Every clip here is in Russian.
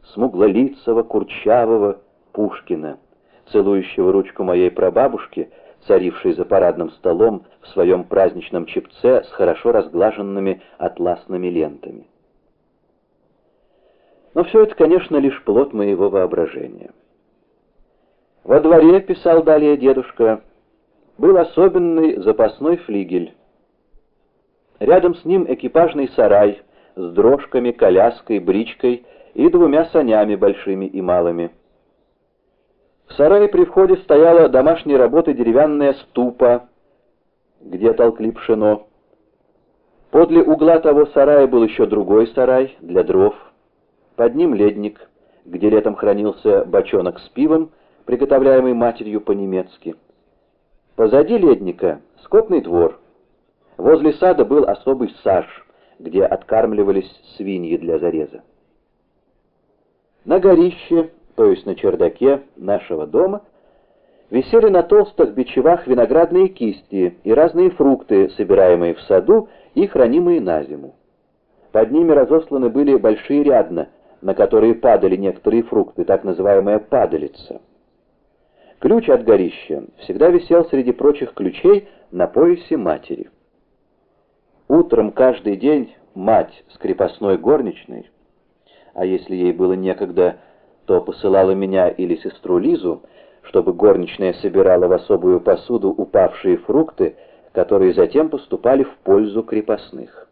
смуглолицего, курчавого Пушкина, целующего ручку моей прабабушки, царившей за парадным столом в своем праздничном чепце с хорошо разглаженными атласными лентами. Но все это, конечно, лишь плод моего воображения. Во дворе, писал далее дедушка, был особенный запасной флигель. Рядом с ним экипажный сарай с дрожками, коляской, бричкой и 2 санями большими и малыми. В сарае при входе стояла домашней работы деревянная ступа, где толкли пшено. Подле угла того сарая был еще другой сарай для дров. Под ним ледник, где летом хранился бочонок с пивом, приготовляемый матерью по-немецки. Позади ледника скотный двор. Возле сада был особый саж, где откармливались свиньи для зареза. На горище, то есть на чердаке нашего дома, висели на толстых бичевах виноградные кисти и разные фрукты, собираемые в саду и хранимые на зиму. Под ними разосланы были большие рядна, на которые падали некоторые фрукты, так называемая падалица. Ключ от горища всегда висел среди прочих ключей на поясе матери. Утром каждый день мать с крепостной горничной, а если ей было некогда, то посылала меня или сестру Лизу, чтобы горничная собирала в особую посуду упавшие фрукты, которые затем поступали в пользу крепостных.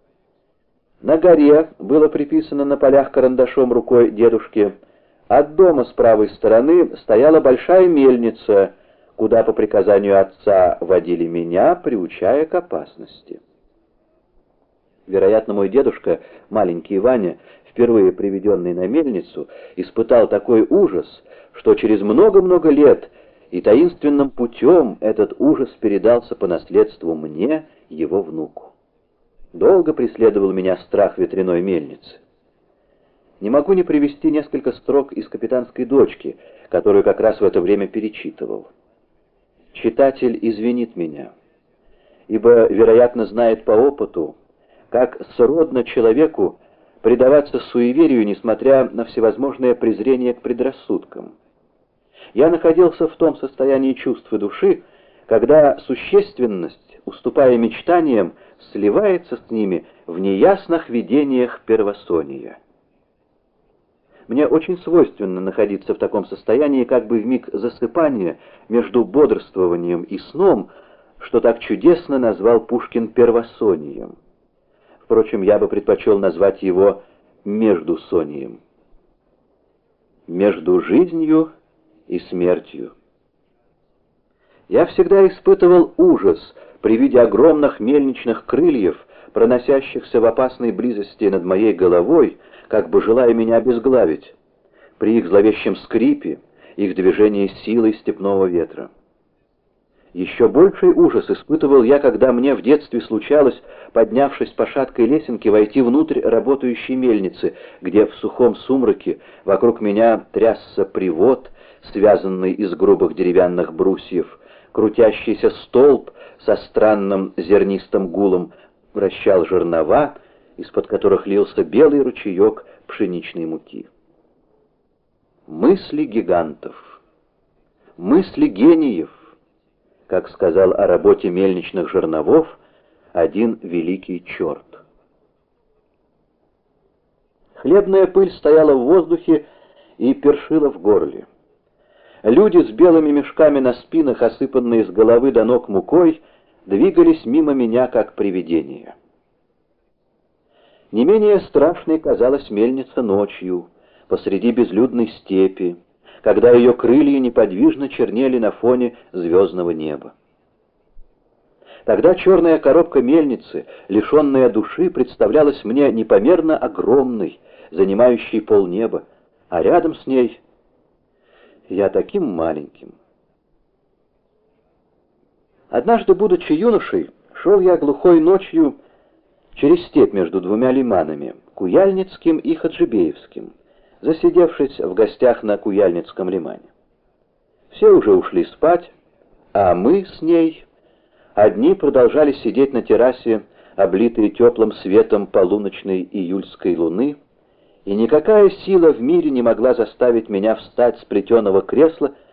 На горе было приписано на полях карандашом рукой дедушки: от дома с правой стороны стояла большая мельница, куда по приказанию отца водили меня, приучая к опасности. Вероятно, мой дедушка, маленький Ваня, впервые приведенный на мельницу, испытал такой ужас, что через много-много лет и таинственным путем этот ужас передался по наследству мне, его внуку. Долго преследовал меня страх ветряной мельницы. Не могу не привести несколько строк из «Капитанской дочки», которую как раз в это время перечитывал. Читатель извинит меня, ибо, вероятно, знает по опыту, как сродно человеку предаваться суеверию, несмотря на всевозможное презрение к предрассудкам. Я находился в том состоянии чувств и души, когда существенность, уступая мечтаниям, сливается с ними в неясных видениях первосония. Мне очень свойственно находиться в таком состоянии, как бы в миг засыпания между бодрствованием и сном, что так чудесно назвал Пушкин первосонием. Впрочем, я бы предпочел назвать его междусонием. Между жизнью и смертью. Я всегда испытывал ужас при виде огромных мельничных крыльев, проносящихся в опасной близости над моей головой, как бы желая меня обезглавить, при их зловещем скрипе, их движении силой степного ветра. Еще больший ужас испытывал я, когда мне в детстве случалось, поднявшись по шаткой лесенке, войти внутрь работающей мельницы, где в сухом сумраке вокруг меня трясся привод, связанный из грубых деревянных брусьев, крутящийся столб со странным зернистым гулом вращал жернова, из-под которых лился белый ручеек пшеничной муки. Мысли гигантов, мысли гениев, как сказал о работе мельничных жерновов один великий черт. Хлебная пыль стояла в воздухе и першила в горле. Люди с белыми мешками на спинах, осыпанные с головы до ног мукой, двигались мимо меня, как привидения. Не менее страшной казалась мельница ночью, посреди безлюдной степи, когда ее крылья неподвижно чернели на фоне звездного неба. Тогда черная коробка мельницы, лишенная души, представлялась мне непомерно огромной, занимающей полнеба, а рядом с ней я таким маленьким. Однажды, будучи юношей, шел я глухой ночью через степь между 2 лиманами, Куяльницким и Хаджибеевским, засидевшись в гостях на Куяльницком лимане. Все уже ушли спать, а мы с ней одни продолжали сидеть на террасе, облитые теплым светом полуночной июльской луны, и никакая сила в мире не могла заставить меня встать с плетеного кресла